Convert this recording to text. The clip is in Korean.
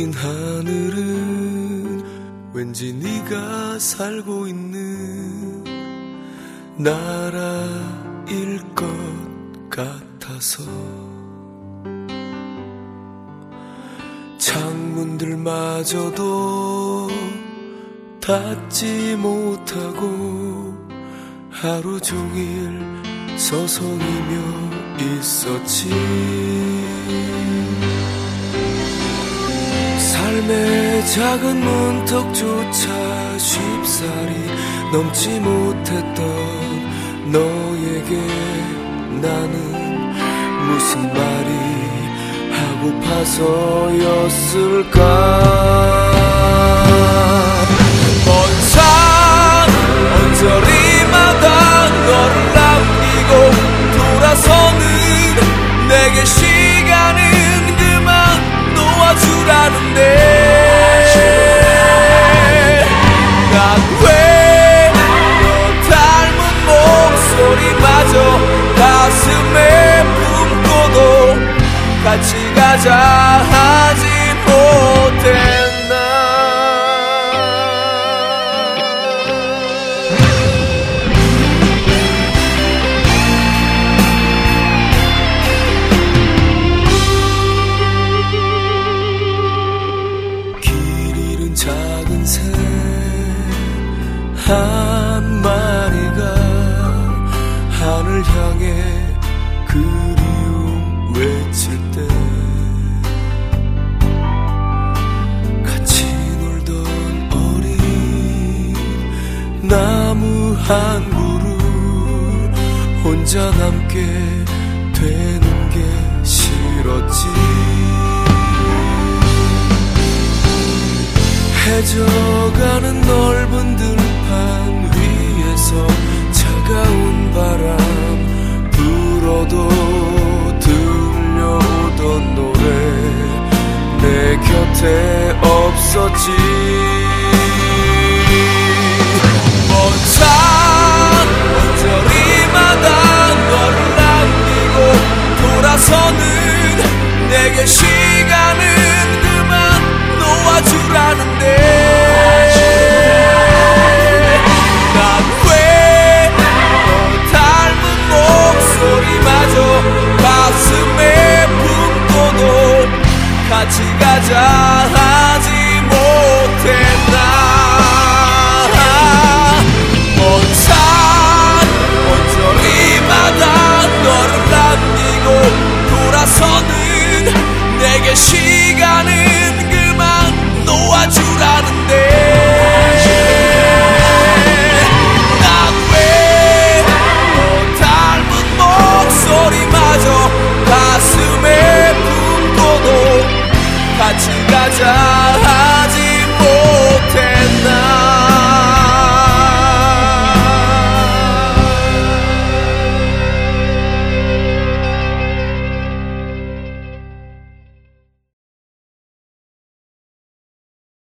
긴 하늘은 왠지 네가 살고 있는 나라일 것 같아서 창문들마저도 닫지 못하고 하루 종일 서성이며 있었지. 삶의 작은 문턱조차 쉽사리 넘지 못했던 너에게 나는 무슨 말이 하고파서였을까. 먼 산 언저리마다 너를 남기고 돌아서는 내게 시간은 그만 놓아주라는데 난 왜 너 닮은 목소리마저 가슴에 품고도 같이 가자 하지 못했나. 길 잃은 작은 새 한 마리가 하늘 향해 그리움 외칠 때 같이 놀던 어린 나무 한 그루 혼자 남게 되는 게 싫었지. 해져가는 넓은 들판 위에서 차가운 바람 불어도 들려오던 노래 내 곁에 없었지. 먼 산 언저리마다 너를 남기고 돌아서는 내게 시간은 그만 놓아주라는데 난 왜 너 닮은 목소리마저 가슴에 품고도 같이 가자